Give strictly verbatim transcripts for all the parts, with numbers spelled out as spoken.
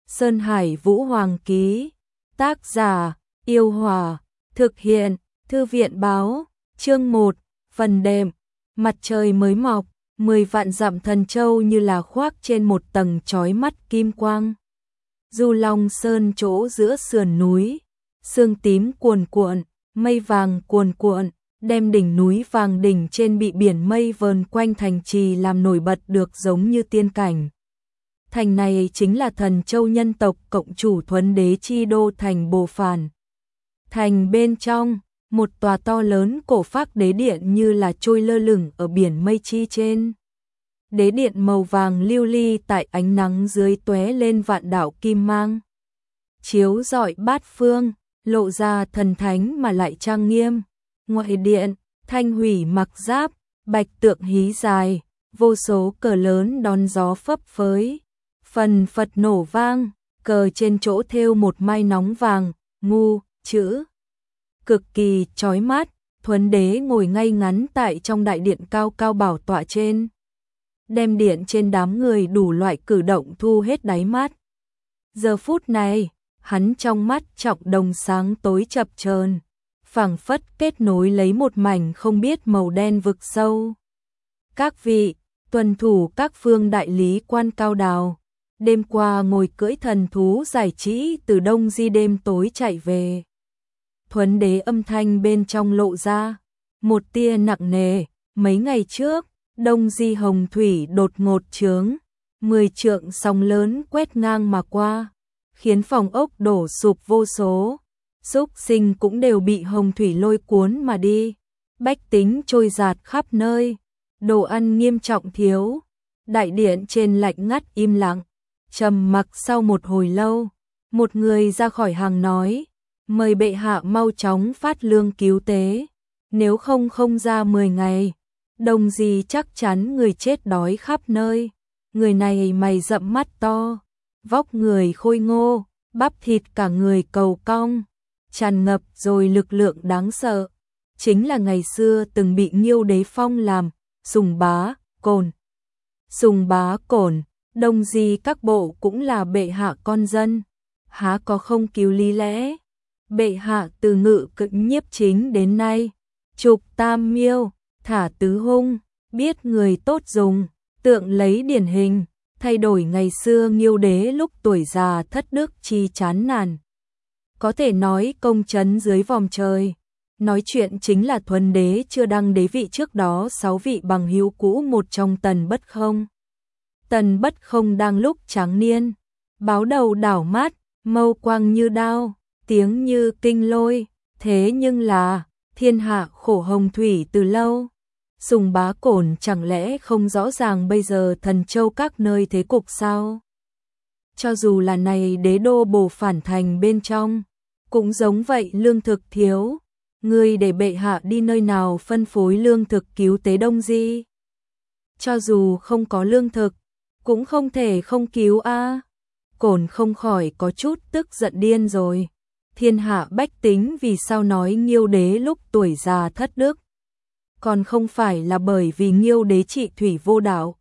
Sơn Hải Vũ Hoàng ký. Tác giả, Yêu Hòa. Thực hiện, Thư viện báo. Chương một, phần đệm. Mặt trời mới mọc, mười vạn dặm Thần Châu như là khoác trên một tầng chói mắt kim quang. Du Long Sơn chỗ giữa sườn núi, sương tím cuồn cuộn, mây vàng cuồn cuộn, đem đỉnh núi vàng đỉnh trên bị biển mây vờn quanh thành trì làm nổi bật được giống như tiên cảnh. Thành này chính là Thần Châu nhân tộc cộng chủ Thuấn Đế chi đô thành Bồ Phản. Thành bên trong, một tòa to lớn cổ phác đế điện như là trôi lơ lửng ở biển mây chi trên. Đế điện màu vàng lưu ly tại ánh nắng dưới tóe lên vạn đạo kim mang, chiếu rọi bát phương, lộ ra thần thánh mà lại trang nghiêm. Ngoại điện, Thanh Hủy mặc giáp, bạch tượng hí dài, vô số cờ lớn đón gió phấp phới, phần phật nổ vang, cờ trên chỗ thêu một mai nóng vàng, ngu, chữ cực kỳ chói mắt. Thuấn Đế ngồi ngay ngắn tại trong đại điện cao cao bảo tọa trên, đem điện trên đám người đủ loại cử động thu hết đáy mắt. Giờ phút này, hắn trong mắt trọng đồng sáng tối chập chờn, phảng phất kết nối lấy một mảnh không biết màu đen vực sâu. Các vị, tuần thủ các phương đại lý quan cao đào, đêm qua ngồi cưỡi thần thú giải trí từ Đông Di đêm tối chạy về. Thuấn Đế âm thanh bên trong lộ ra một tia nặng nề. Mấy ngày trước, Đông Di hồng thủy đột ngột trướng, mười trượng sóng lớn quét ngang mà qua, khiến phòng ốc đổ sụp vô số, súc sinh cũng đều bị hồng thủy lôi cuốn mà đi, bách tính trôi dạt khắp nơi, đồ ăn nghiêm trọng thiếu. Đại điện trên lạnh ngắt im lặng, trầm mặc. Sau một hồi lâu, một người ra khỏi hàng nói: mời bệ hạ mau chóng phát lương cứu tế, nếu không không ra mười ngày, Đông Di chắc chắn người chết đói khắp nơi. Người này mày rậm mắt to, vóc người khôi ngô, bắp thịt cả người cầu cong, tràn ngập rồi lực lượng đáng sợ, chính là ngày xưa từng bị Nghiêu Đế phong làm Sùng Bá Cổn. Sùng Bá Cổn, Đông Di các bộ cũng là bệ hạ con dân, há có không cứu lý lẽ. Bệ hạ từ Ngự Cựnh nhiếp chính đến nay, trục tam miêu, thả tứ hung, biết người tốt dùng, tượng lấy điển hình, thay đổi ngày xưa Nghiêu Đế lúc tuổi già thất đức chi chán nản. Có thể nói công trấn dưới vòm trời. Nói chuyện chính là Thuấn Đế chưa đăng đế vị trước đó sáu vị bằng hữu cũ một trong Tần Bất Không. Tần Bất Không đang lúc tráng niên, báo đầu đảo mắt, mâu quang như đao, tiếng như kinh lôi, thế nhưng là thiên hạ khổ hồng thủy từ lâu. Sùng Bá Cổn chẳng lẽ không rõ ràng bây giờ Thần Châu các nơi thế cục sao? Cho dù là này đế đô Bồ Phản thành bên trong, cũng giống vậy, lương thực thiếu. Ngươi để bệ hạ đi nơi nào phân phối lương thực cứu tế Đông Di? Cho dù không có lương thực, cũng không thể không cứu a. À. Cổn không khỏi có chút tức giận điên rồi. Thiên hạ bách tính vì sao nói Nghiêu Đế lúc tuổi già thất đức? Còn không phải là bởi vì Nghiêu Đế trị thủy vô đạo,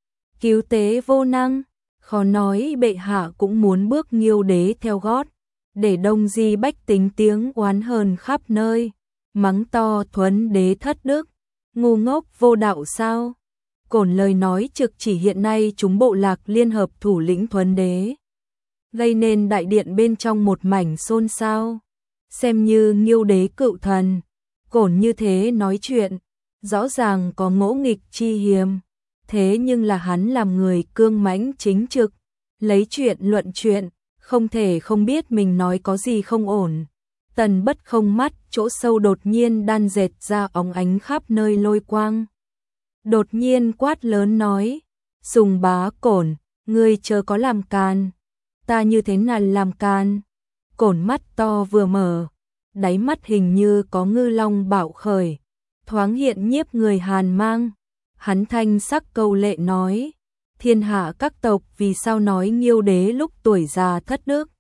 cứu tế vô năng. Khó nói bệ hạ cũng muốn bước Nghiêu Đế theo gót, để Đông Di bách tính tiếng oán hờn khắp nơi, mắng to Thuấn Đế thất đức, ngu ngốc vô đạo sao? Cổn lời nói trực chỉ hiện nay chúng bộ lạc liên hợp thủ lĩnh Thuấn Đế, gây nên đại điện bên trong một mảnh xôn xao. Xem như Nghiêu Đế cựu thần, Cổn như thế nói chuyện, rõ ràng có ngỗ nghịch chi hiềm. Thế nhưng là hắn làm người cương mãnh chính trực, lấy chuyện luận chuyện, không thể không biết mình nói có gì không ổn. Tần Bất Không mắt chỗ sâu đột nhiên đan dệt ra óng ánh khắp nơi lôi quang. Đột nhiên quát lớn nói: Sùng Bá Cổn, ngươi chớ có làm can. Ta như thế nào làm can? Cổn mắt to vừa mở, đáy mắt hình như có ngư long bạo khởi, thoáng hiện nhiếp người hàn mang. Hắn thanh sắc câu lệ nói: thiên hạ các tộc vì sao nói Nghiêu Đế lúc tuổi già thất đức?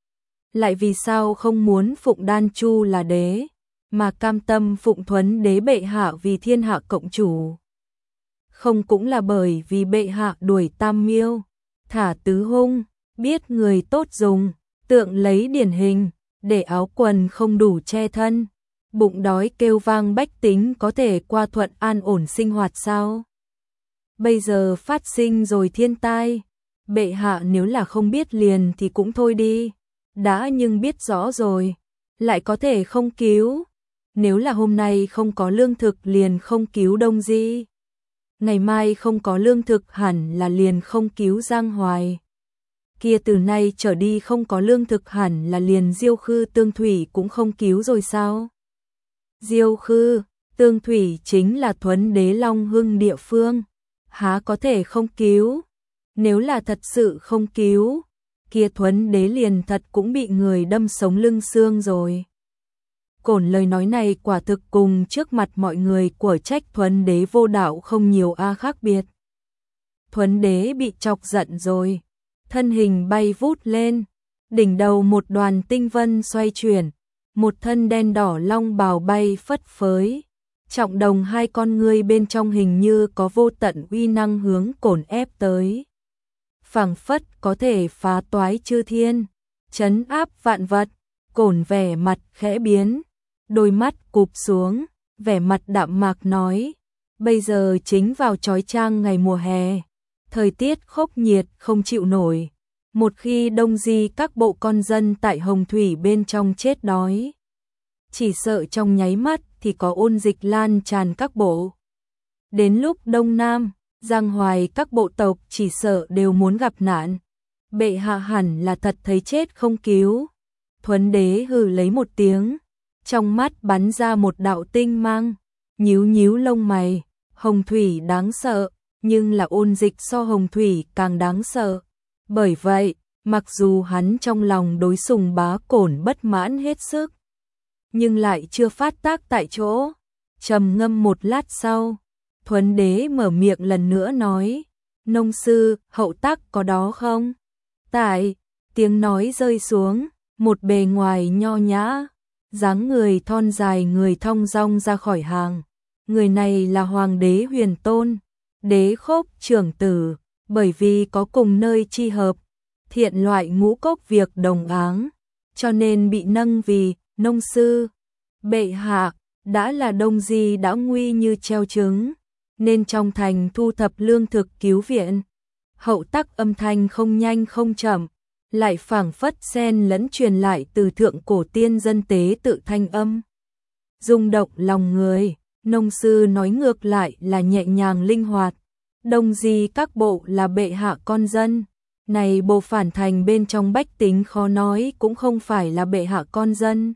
Lại vì sao không muốn phụng Đan Chu là đế, mà cam tâm phụng Thuấn Đế bệ hạ vì thiên hạ cộng chủ? Không cũng là bởi vì bệ hạ đuổi tam miêu, thả tứ hung, biết người tốt dùng, tượng lấy điển hình, để áo quần không đủ che thân, bụng đói kêu vang bách tính có thể qua thuận an ổn sinh hoạt sao? Bây giờ phát sinh rồi thiên tai, bệ hạ nếu là không biết liền thì cũng thôi đi, đã nhưng biết rõ rồi, lại có thể không cứu, nếu là hôm nay không có lương thực liền không cứu Đông Di, ngày mai không có lương thực hẳn là liền không cứu Giang Hoài. Kia từ nay trở đi không có lương thực hẳn là liền Diêu Khư Tương Thủy cũng không cứu rồi sao? Diêu Khư, Tương Thủy chính là Thuấn Đế Long Hưng địa phương, há có thể không cứu? Nếu là thật sự không cứu, kia Thuấn Đế liền thật cũng bị người đâm sống lưng xương rồi. Cổn lời nói này quả thực cùng trước mặt mọi người của trách Thuấn Đế vô đạo không nhiều a khác biệt. Thuấn Đế bị chọc giận rồi, thân hình bay vút lên, đỉnh đầu một đoàn tinh vân xoay chuyển, một thân đen đỏ long bào bay phất phới, trọng đồng hai con ngươi bên trong hình như có vô tận uy năng hướng Cổn ép tới. Phảng phất có thể phá toái chư thiên, trấn áp vạn vật. Cổn vẻ mặt khẽ biến, đôi mắt cụp xuống, vẻ mặt đạm mạc nói, bây giờ chính vào chói chang ngày mùa hè, thời tiết khốc nhiệt không chịu nổi, một khi Đông Di các bộ con dân tại Hồng Thủy bên trong chết đói, chỉ sợ trong nháy mắt thì có ôn dịch lan tràn các bộ. Đến lúc Đông Nam, Giang Hoài các bộ tộc chỉ sợ đều muốn gặp nạn, bệ hạ hẳn là thật thấy chết không cứu. Thuấn Đế hừ lấy một tiếng, trong mắt bắn ra một đạo tinh mang, nhíu nhíu lông mày, Hồng Thủy đáng sợ, nhưng là ôn dịch so Hồng Thủy càng đáng sợ. Bởi vậy, mặc dù hắn trong lòng đối sùng bá Cổn bất mãn hết sức, nhưng lại chưa phát tác tại chỗ. Trầm ngâm một lát sau, Thuấn Đế mở miệng lần nữa nói, nông sư, hậu tác có đó không? Tại, tiếng nói rơi xuống, một bề ngoài nho nhã, dáng người thon dài người thong dong ra khỏi hàng. Người này là Hoàng đế Huyền Tôn, đế khốc trưởng tử, bởi vì có cùng nơi chi hợp, thiện loại ngũ cốc việc đồng áng, cho nên bị nâng vì nông sư. Bệ hạ, đã là Đông Di đã nguy như treo trứng, nên trong thành thu thập lương thực cứu viện. Hậu tắc âm thanh không nhanh không chậm, lại phảng phất xen lẫn truyền lại từ thượng cổ tiên dân tế tự thanh âm, rung động lòng người. Nông sư nói ngược lại là nhẹ nhàng linh hoạt. Đông Di các bộ là bệ hạ con dân, này bộ phản thành bên trong bách tính khó nói cũng không phải là bệ hạ con dân.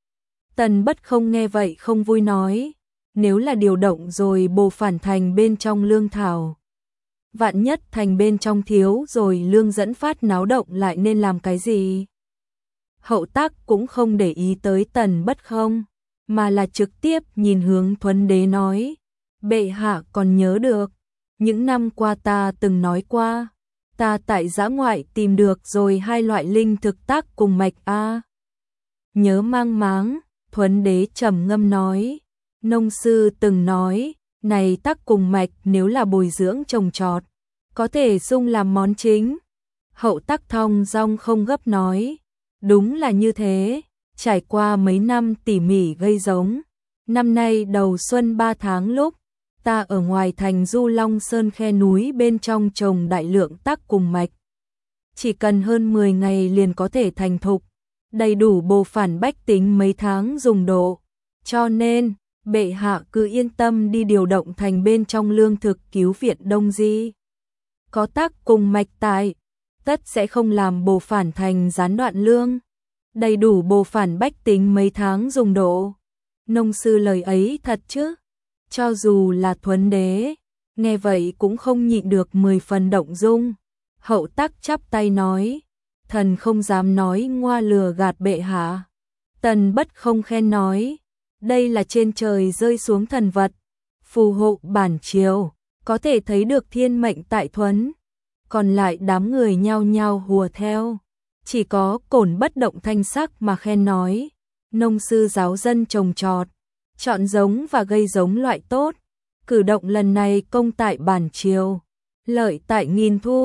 Tần Bất không nghe vậy không vui nói, nếu là điều động rồi bộ phản thành bên trong lương thảo, vạn nhất thành bên trong thiếu rồi lương dẫn phát náo động lại nên làm cái gì? Hậu tác cũng không để ý tới Tần Bất không, mà là trực tiếp nhìn hướng Thuấn Đế nói, bệ hạ còn nhớ được, những năm qua ta từng nói qua, ta tại dã ngoại tìm được rồi hai loại linh thực tác cùng mạch a. Nhớ mang máng, Thuấn Đế trầm ngâm nói, nông sư từng nói, này tác cùng mạch nếu là bồi dưỡng trồng trọt, có thể dùng làm món chính. Hậu tác thong dong không gấp nói, đúng là như thế, trải qua mấy năm tỉ mỉ gây giống, năm nay đầu xuân ba tháng lúc, ta ở ngoài thành Du Long Sơn khe núi bên trong trồng đại lượng tác cùng mạch. Chỉ cần hơn mười ngày liền có thể thành thục, đầy đủ bổ phản bách tính mấy tháng dùng độ. Cho nên, bệ hạ cứ yên tâm đi điều động thành bên trong lương thực cứu viện Đông Di. Có tác cùng mạch tại, tất sẽ không làm bổ phản thành gián đoạn lương. Đầy đủ bổ phản bách tính mấy tháng dùng độ. Nông sư lời ấy thật chứ? Cho dù là Thuấn Đế, nghe vậy cũng không nhịn được mười phần động dung. Hậu tác chắp tay nói, thần không dám nói ngoa lừa gạt bệ hạ. Tần Bất không khen nói, đây là trên trời rơi xuống thần vật, phù hộ bản triều, có thể thấy được thiên mệnh tại Thuấn. Còn lại đám người nhao nhao hùa theo, chỉ có Cổn bất động thanh sắc mà khen nói, nông sư giáo dân trồng trọt, chọn giống và gây giống loại tốt, cử động lần này công tại bản triều, lợi tại nghìn thu.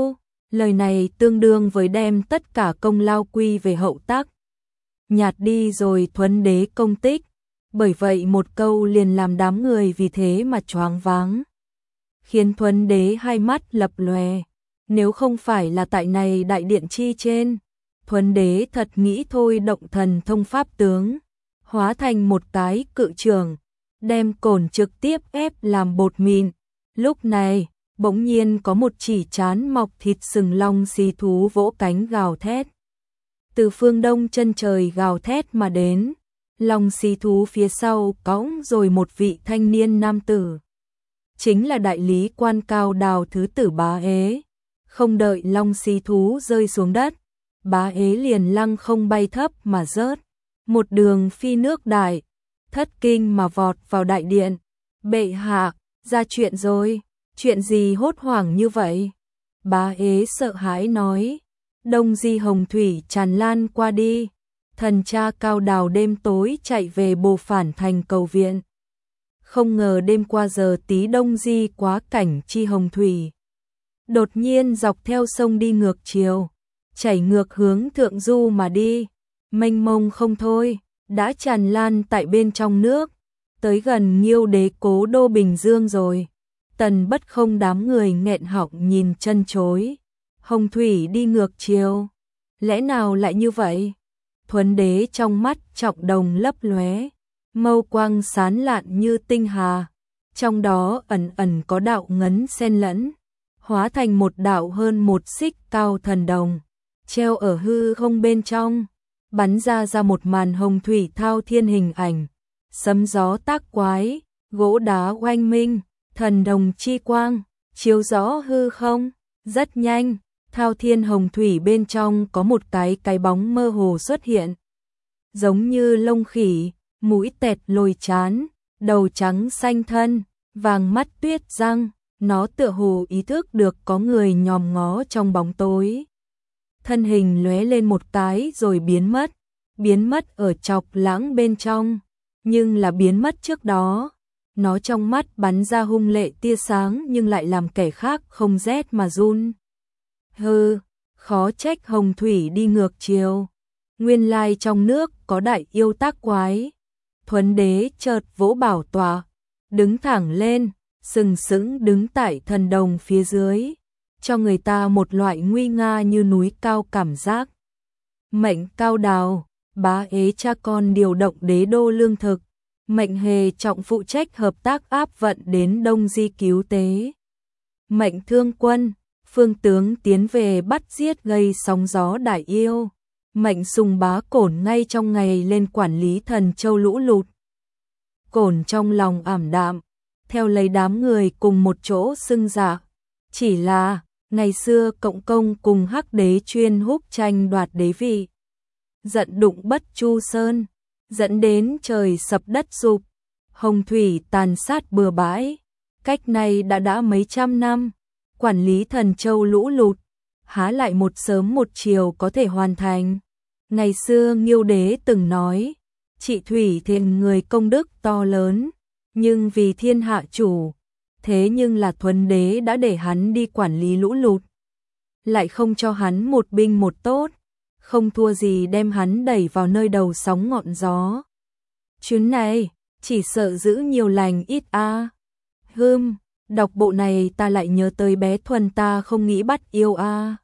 Lời này tương đương với đem tất cả công lao quy về hậu tác. Nhạt đi rồi Thuấn đế công tích, bởi vậy một câu liền làm đám người vì thế mà choáng váng. Khiến Thuấn đế hai mắt lập lòe, nếu không phải là tại này đại điện chi trên, Thuấn đế thật nghĩ thôi động thần thông pháp tướng, hóa thành một cái cự trường, đem cổn trực tiếp ép làm bột mịn. Lúc này, bỗng nhiên có một chỉ chán mọc thịt sừng long xí thú vỗ cánh gào thét. Từ phương đông chân trời gào thét mà đến, long xí thú phía sau cõng rồi một vị thanh niên nam tử. Chính là đại lý quan Cao Đào thứ tử Bá Ế. Không đợi long xí thú rơi xuống đất, Bá Ế liền lăng không bay thấp mà rớt, một đường phi nước đại, thất kinh mà vọt vào đại điện. Bệ hạ, ra chuyện rồi, chuyện gì hốt hoảng như vậy? Bá Ế sợ hãi nói, đông di hồng thủy tràn lan qua đi, thần cha Cao Đào đêm tối chạy về Bồ Phản thành cầu viện. Không ngờ đêm qua giờ tí đông di quá cảnh chi hồng thủy. Đột nhiên dọc theo sông đi ngược chiều, chảy ngược hướng thượng du mà đi, mênh mông không thôi, đã tràn lan tại bên trong nước, tới gần Nghiêu đế cố đô Bình Dương rồi. Tần Bất Không đám người nghẹn họng nhìn chân chối, hồng thủy đi ngược chiều, lẽ nào lại như vậy? Thuấn đế trong mắt trọng đồng lấp lóe, mâu quang sáng lạn như tinh hà, trong đó ẩn ẩn có đạo ngấn xen lẫn, hóa thành một đạo hơn một xích cao thần đồng, treo ở hư không bên trong, bắn ra ra một màn hồng thủy thao thiên hình ảnh, sấm gió tác quái, gỗ đá oanh minh, thần đồng chi quang, chiếu rõ hư không. Rất nhanh, thao thiên hồng thủy bên trong có một cái cái bóng mơ hồ xuất hiện, giống như lông khỉ, mũi tẹt lồi chán, đầu trắng xanh thân, vàng mắt tuyết răng, nó tựa hồ ý thức được có người nhòm ngó trong bóng tối. Thân hình lóe lên một cái rồi biến mất, biến mất ở chọc lãng bên trong, nhưng là biến mất trước đó. Nó trong mắt bắn ra hung lệ tia sáng nhưng lại làm kẻ khác không rét mà run. Hừ, khó trách hồng thủy đi ngược chiều. Nguyên lai trong nước có đại yêu tác quái. Thuấn đế chợt vỗ bảo tọa, đứng thẳng lên, sừng sững đứng tại thần đồng phía dưới, cho người ta một loại nguy nga như núi cao cảm giác. Mệnh Cao Đào, Bá Ế cha con điều động đế đô lương thực. Mệnh Hề trọng phụ trách hợp tác áp vận đến Đông Di cứu tế. Mệnh Thương Quân, phương tướng tiến về bắt giết gây sóng gió đại yêu. Mệnh Sùng Bá Cổn ngay trong ngày lên quản lý Thần Châu lũ lụt. Cổn trong lòng ảm đạm, theo lấy đám người cùng một chỗ xưng dạ. Chỉ là, ngày xưa Cộng Công cùng Hắc Đế chuyên húc tranh đoạt đế vị. Giận đụng Bất Chu Sơn, dẫn đến trời sập đất sụp, hồng thủy tàn sát bừa bãi. Cách này đã đã mấy trăm năm, quản lý Thần Châu lũ lụt, há lại một sớm một chiều có thể hoàn thành. Ngày xưa Nghiêu đế từng nói, trị thủy thiên người công đức to lớn, nhưng vì thiên hạ chủ, thế nhưng là Thuấn đế đã để hắn đi quản lý lũ lụt, lại không cho hắn một binh một tốt, không thua gì đem hắn đẩy vào nơi đầu sóng ngọn gió. Chuyến này, chỉ sợ giữ nhiều lành ít a. À. Hừm, đọc bộ này ta lại nhớ tới bé Thuần ta không nghĩ bắt yêu a. À.